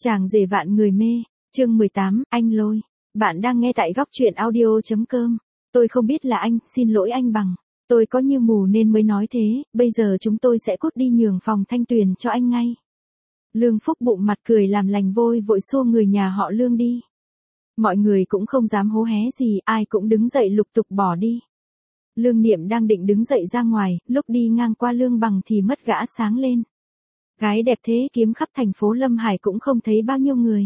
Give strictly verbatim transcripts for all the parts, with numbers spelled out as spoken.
Chàng rể vạn người mê, chương mười tám, anh Lôi. Bạn đang nghe tại góc truyện audio.com. Tôi không biết là anh, xin lỗi anh Bằng. Tôi có như mù nên mới nói thế, bây giờ chúng tôi sẽ cút đi nhường phòng Thanh Tuyền cho anh ngay. Lương Phúc bụng mặt cười làm lành vôi vội xô người nhà họ Lương đi. Mọi người cũng không dám hố hé gì, ai cũng đứng dậy lục tục bỏ đi. Lương Niệm đang định đứng dậy ra ngoài, lúc đi ngang qua Lương Bằng thì mất gã sáng lên. Gái đẹp thế kiếm khắp thành phố Lâm Hải cũng không thấy bao nhiêu người.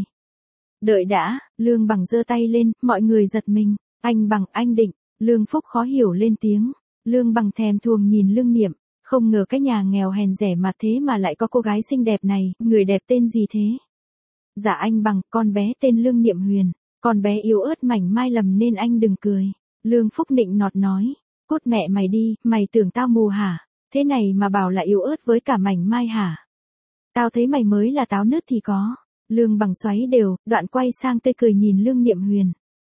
Đợi đã, Lương Bằng giơ tay lên, mọi người giật mình. Anh Bằng, anh Định. Lương Phúc khó hiểu lên tiếng. Lương Bằng thèm thuồng nhìn Lương Niệm, không ngờ cái nhà nghèo hèn rẻ mà thế mà lại có cô gái xinh đẹp này, người đẹp tên gì thế? Dạ anh Bằng, con bé tên Lương Niệm Huyền, con bé yếu ớt mảnh mai lầm nên anh đừng cười. Lương Phúc nịnh nọt nói, cút mẹ mày đi, mày tưởng tao mù hả? Thế này mà bảo là yếu ớt với cả mảnh mai hả? Tao thấy mày mới là táo nứt thì có. Lương Bằng xoáy đều, đoạn quay sang tươi cười nhìn Lương Niệm Huyền.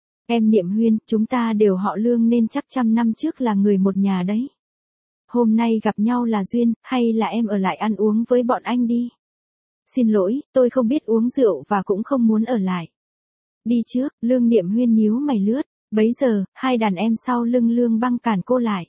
Em Niệm Huyền, chúng ta đều họ Lương nên chắc trăm năm trước là người một nhà đấy. Hôm nay gặp nhau là duyên, hay là em ở lại ăn uống với bọn anh đi? Xin lỗi, tôi không biết uống rượu và cũng không muốn ở lại. Đi trước, Lương Niệm Huyền nhíu mày lướt, bấy giờ, hai đàn em sau lưng Lương Băng cản cô lại.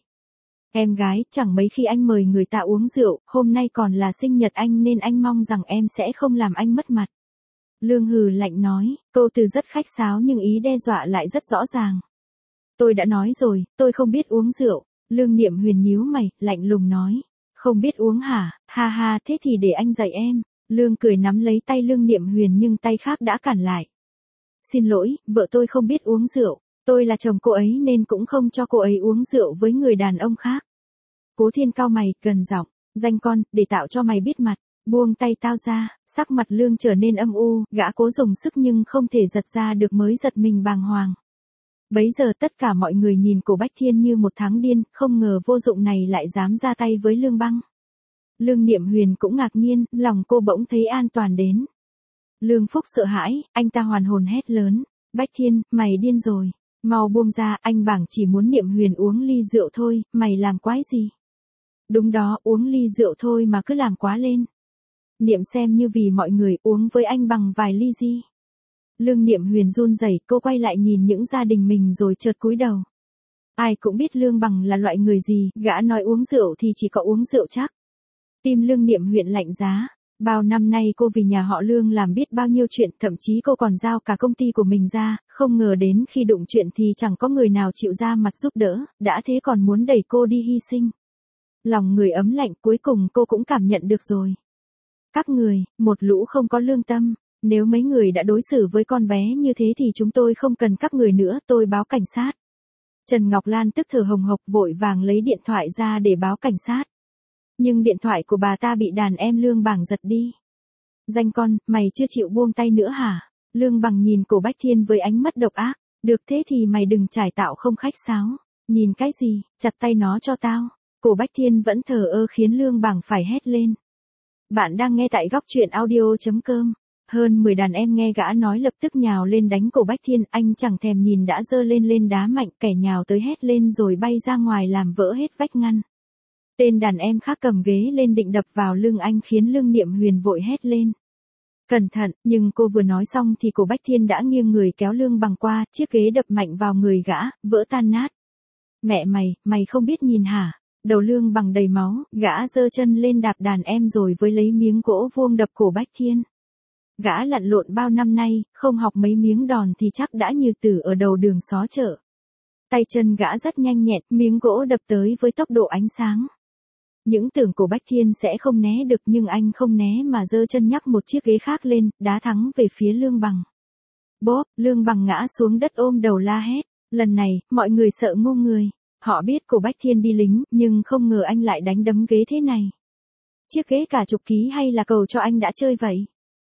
Em gái, chẳng mấy khi anh mời người ta uống rượu, hôm nay còn là sinh nhật anh nên anh mong rằng em sẽ không làm anh mất mặt. Lương hừ lạnh nói, câu từ rất khách sáo nhưng ý đe dọa lại rất rõ ràng. Tôi đã nói rồi, tôi không biết uống rượu. Lương Niệm Huyền nhíu mày, lạnh lùng nói. Không biết uống hả, ha ha, thế thì để anh dạy em. Lương cười nắm lấy tay Lương Niệm Huyền nhưng tay khác đã cản lại. Xin lỗi, vợ tôi không biết uống rượu. Tôi là chồng cô ấy nên cũng không cho cô ấy uống rượu với người đàn ông khác. Cố Thiên cao mày, gần giọng, danh con, để tạo cho mày biết mặt. Buông tay tao ra, sắc mặt Lương trở nên âm u, gã cố dùng sức nhưng không thể giật ra được mới giật mình bàng hoàng. Bấy giờ tất cả mọi người nhìn Cổ Bách Thiên như một thằng điên, không ngờ vô dụng này lại dám ra tay với Lương Băng. Lương Niệm Huyền cũng ngạc nhiên, lòng cô bỗng thấy an toàn đến. Lương Phúc sợ hãi, anh ta hoàn hồn hét lớn, Bách Thiên, mày điên rồi, mau buông ra, anh Bảng chỉ muốn Niệm Huyền uống ly rượu thôi, mày làm quái gì? Đúng đó, uống ly rượu thôi mà cứ làm quá lên. Niệm xem như vì mọi người uống với anh Bằng vài ly gì. Lương Niệm Huyền run rẩy, cô quay lại nhìn những gia đình mình rồi chợt cúi đầu. Ai cũng biết Lương Bằng là loại người gì, gã nói uống rượu thì chỉ có uống rượu chắc. Tim Lương Niệm Huyền lạnh giá. Bao năm nay cô vì nhà họ Lương làm biết bao nhiêu chuyện, thậm chí cô còn giao cả công ty của mình ra, không ngờ đến khi đụng chuyện thì chẳng có người nào chịu ra mặt giúp đỡ, đã thế còn muốn đẩy cô đi hy sinh. Lòng người ấm lạnh, cuối cùng cô cũng cảm nhận được rồi. Các người, một lũ không có lương tâm, nếu mấy người đã đối xử với con bé như thế thì chúng tôi không cần các người nữa, tôi báo cảnh sát. Trần Ngọc Lan tức thở hồng hộc vội vàng lấy điện thoại ra để báo cảnh sát. Nhưng điện thoại của bà ta bị đàn em Lương Bằng giật đi. Danh con, mày chưa chịu buông tay nữa hả? Lương Bằng nhìn Cổ Bách Thiên với ánh mắt độc ác. Được thế thì mày đừng trải tạo không khách sáo. Nhìn cái gì, chặt tay nó cho tao. Cổ Bách Thiên vẫn thờ ơ khiến Lương Bằng phải hét lên. Bạn đang nghe tại góc truyện audio.com. Hơn mười đàn em nghe gã nói lập tức nhào lên đánh Cổ Bách Thiên, anh chẳng thèm nhìn đã giơ lên lên đá mạnh, kẻ nhào tới hét lên rồi bay ra ngoài làm vỡ hết vách ngăn. Tên đàn em khác cầm ghế lên định đập vào lưng anh khiến Lương Niệm Huyền vội hét lên. Cẩn thận, nhưng cô vừa nói xong thì Cổ Bách Thiên đã nghiêng người kéo Lương Bằng qua, chiếc ghế đập mạnh vào người gã, vỡ tan nát. Mẹ mày, mày không biết nhìn hả? Đầu Lương Bằng đầy máu, gã giơ chân lên đạp đàn em rồi với lấy miếng gỗ vuông đập Cổ Bách Thiên. Gã lặn lộn bao năm nay, không học mấy miếng đòn thì chắc đã như tử ở đầu đường xó chợ. Tay chân gã rất nhanh nhẹn, miếng gỗ đập tới với tốc độ ánh sáng. Những tưởng Cổ Bách Thiên sẽ không né được nhưng anh không né mà giơ chân nhắc một chiếc ghế khác lên, đá thắng về phía Lương Bằng. Bốp, Lương Bằng ngã xuống đất ôm đầu la hét. Lần này, mọi người sợ ngu người. Họ biết Cổ Bách Thiên đi lính, nhưng không ngờ anh lại đánh đấm ghế thế này. Chiếc ghế cả chục ký hay là cầu cho anh đã chơi vậy?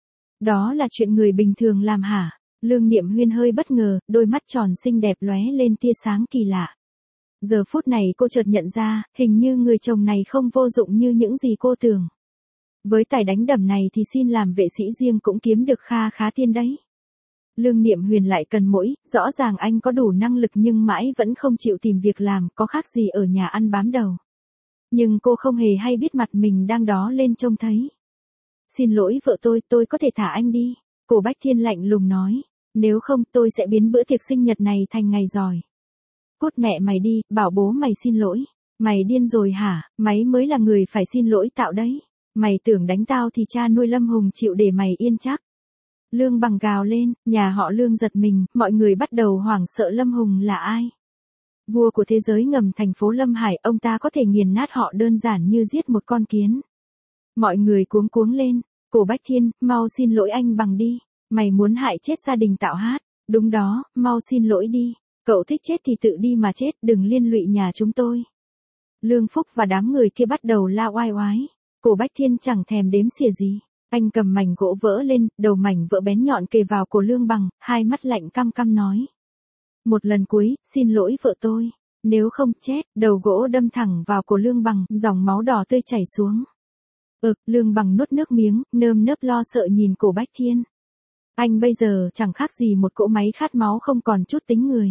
Đó là chuyện người bình thường làm hả? Lương Niệm Huyền hơi bất ngờ, đôi mắt tròn xinh đẹp lóe lên tia sáng kỳ lạ. Giờ phút này cô chợt nhận ra, hình như người chồng này không vô dụng như những gì cô tưởng. Với tài đánh đấm này thì xin làm vệ sĩ riêng cũng kiếm được kha khá tiền đấy. Lương Niệm Huyền lại cần mỗi, rõ ràng anh có đủ năng lực nhưng mãi vẫn không chịu tìm việc làm, có khác gì ở nhà ăn bám đầu. Nhưng cô không hề hay biết mặt mình đang đó lên trông thấy. Xin lỗi vợ tôi, tôi có thể thả anh đi. Cổ Bách Thiên lạnh lùng nói, nếu không tôi sẽ biến bữa tiệc sinh nhật này thành ngày giỏi. Cút mẹ mày đi, bảo bố mày xin lỗi. Mày điên rồi hả, máy mới là người phải xin lỗi tạo đấy. Mày tưởng đánh tao thì cha nuôi Lâm Hùng chịu để mày yên chắc. Lương Bằng gào lên, nhà họ Lương giật mình, mọi người bắt đầu hoảng sợ Lâm Hùng là ai. Vua của thế giới ngầm thành phố Lâm Hải, ông ta có thể nghiền nát họ đơn giản như giết một con kiến. Mọi người cuống cuống lên, Cổ Bách Thiên, mau xin lỗi anh Bằng đi. Mày muốn hại chết gia đình Tạo Hát. Đúng đó, mau xin lỗi đi. Cậu thích chết thì tự đi mà chết, đừng liên lụy nhà chúng tôi. Lương Phúc và đám người kia bắt đầu la oai oái. Cổ Bách Thiên chẳng thèm đếm xỉa gì. Anh cầm mảnh gỗ vỡ lên, đầu mảnh vỡ bén nhọn kề vào cổ Lương Bằng, hai mắt lạnh căm căm nói. Một lần cuối, xin lỗi vợ tôi. Nếu không chết, đầu gỗ đâm thẳng vào cổ Lương Bằng, dòng máu đỏ tươi chảy xuống. Ực, Lương Bằng nuốt nước miếng, nơm nớp lo sợ nhìn Cổ Bách Thiên. Anh bây giờ chẳng khác gì một cỗ máy khát máu không còn chút tính người.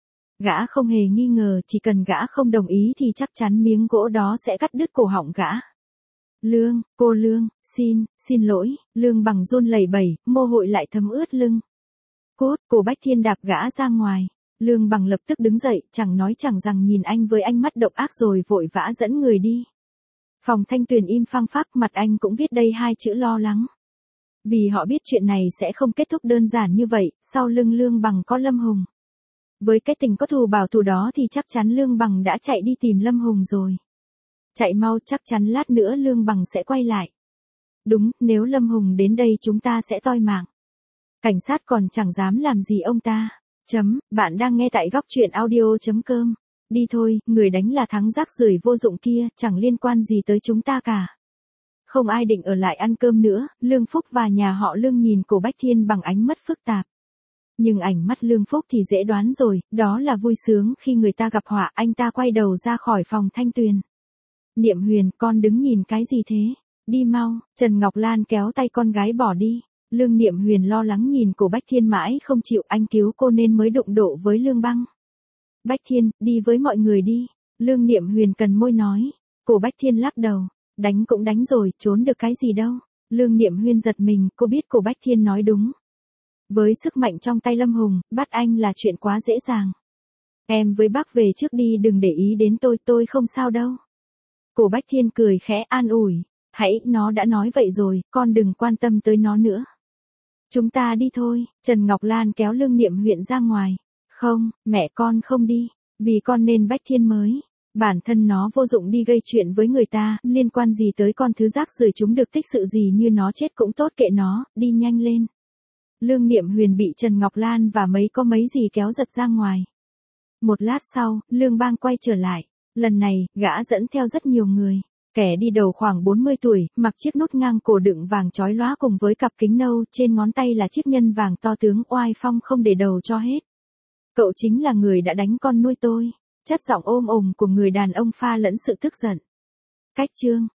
Gã không hề nghi ngờ, chỉ cần gã không đồng ý thì chắc chắn miếng gỗ đó sẽ cắt đứt cổ họng gã. Lương, cô Lương, xin, xin lỗi, Lương Bằng run lẩy bẩy, mồ hôi lại thấm ướt lưng. Cốt, Cổ Bách Thiên đạp gã ra ngoài. Lương Bằng lập tức đứng dậy, chẳng nói chẳng rằng nhìn anh với ánh mắt độc ác rồi vội vã dẫn người đi. Phòng Thanh Tuyền im phăng phắc, mặt anh cũng viết đây hai chữ lo lắng. Vì họ biết chuyện này sẽ không kết thúc đơn giản như vậy, sau lưng Lương Bằng có Lâm Hùng. Với cái tình có thù bảo thù đó thì chắc chắn Lương Bằng đã chạy đi tìm Lâm Hùng rồi. Chạy mau, chắc chắn lát nữa Lương Bằng sẽ quay lại. Đúng, nếu Lâm Hùng đến đây chúng ta sẽ toi mạng. Cảnh sát còn chẳng dám làm gì ông ta. Chấm, bạn đang nghe tại góc truyện audio chấm com. Đi thôi, người đánh là thắng rác rưởi vô dụng kia, chẳng liên quan gì tới chúng ta cả. Không ai định ở lại ăn cơm nữa, Lương Phúc và nhà họ Lương nhìn Cổ Bách Thiên bằng ánh mắt phức tạp. Nhưng ảnh mắt Lương Phúc thì dễ đoán rồi, đó là vui sướng khi người ta gặp họa. Anh ta quay đầu ra khỏi phòng Thanh Tuyền. Niệm Huyền, con đứng nhìn cái gì thế? Đi mau, Trần Ngọc Lan kéo tay con gái bỏ đi. Lương Niệm Huyền lo lắng nhìn Cổ Bách Thiên mãi không chịu, anh cứu cô nên mới đụng độ với Lương Băng. Bách Thiên, đi với mọi người đi. Lương Niệm Huyền cần môi nói. Cổ Bách Thiên lắc đầu. Đánh cũng đánh rồi, trốn được cái gì đâu. Lương Niệm Huyền giật mình, cô biết Cổ Bách Thiên nói đúng. Với sức mạnh trong tay Lâm Hùng, bắt anh là chuyện quá dễ dàng. Em với bác về trước đi, đừng để ý đến tôi, tôi không sao đâu. Cổ Bách Thiên cười khẽ an ủi. Hãy, nó đã nói vậy rồi, con đừng quan tâm tới nó nữa. Chúng ta đi thôi, Trần Ngọc Lan kéo Lương Niệm Huyền ra ngoài. Không, mẹ con không đi, vì con nên Bách Thiên mới. Bản thân nó vô dụng đi gây chuyện với người ta, liên quan gì tới con thứ rác rưởi, chúng được tích sự gì như nó chết cũng tốt, kệ nó, đi nhanh lên. Lương Niệm Huyền bị Trần Ngọc Lan và mấy có mấy gì kéo giật ra ngoài. Một lát sau, Lương Bang quay trở lại. Lần này, gã dẫn theo rất nhiều người. Kẻ đi đầu khoảng bốn mươi tuổi, mặc chiếc nút ngang cổ đựng vàng chói lóa cùng với cặp kính nâu, trên ngón tay là chiếc nhân vàng to tướng, oai phong không để đầu cho hết. Cậu chính là người đã đánh con nuôi tôi. Chất giọng ôm ồm của người đàn ông pha lẫn sự tức giận. Cách chương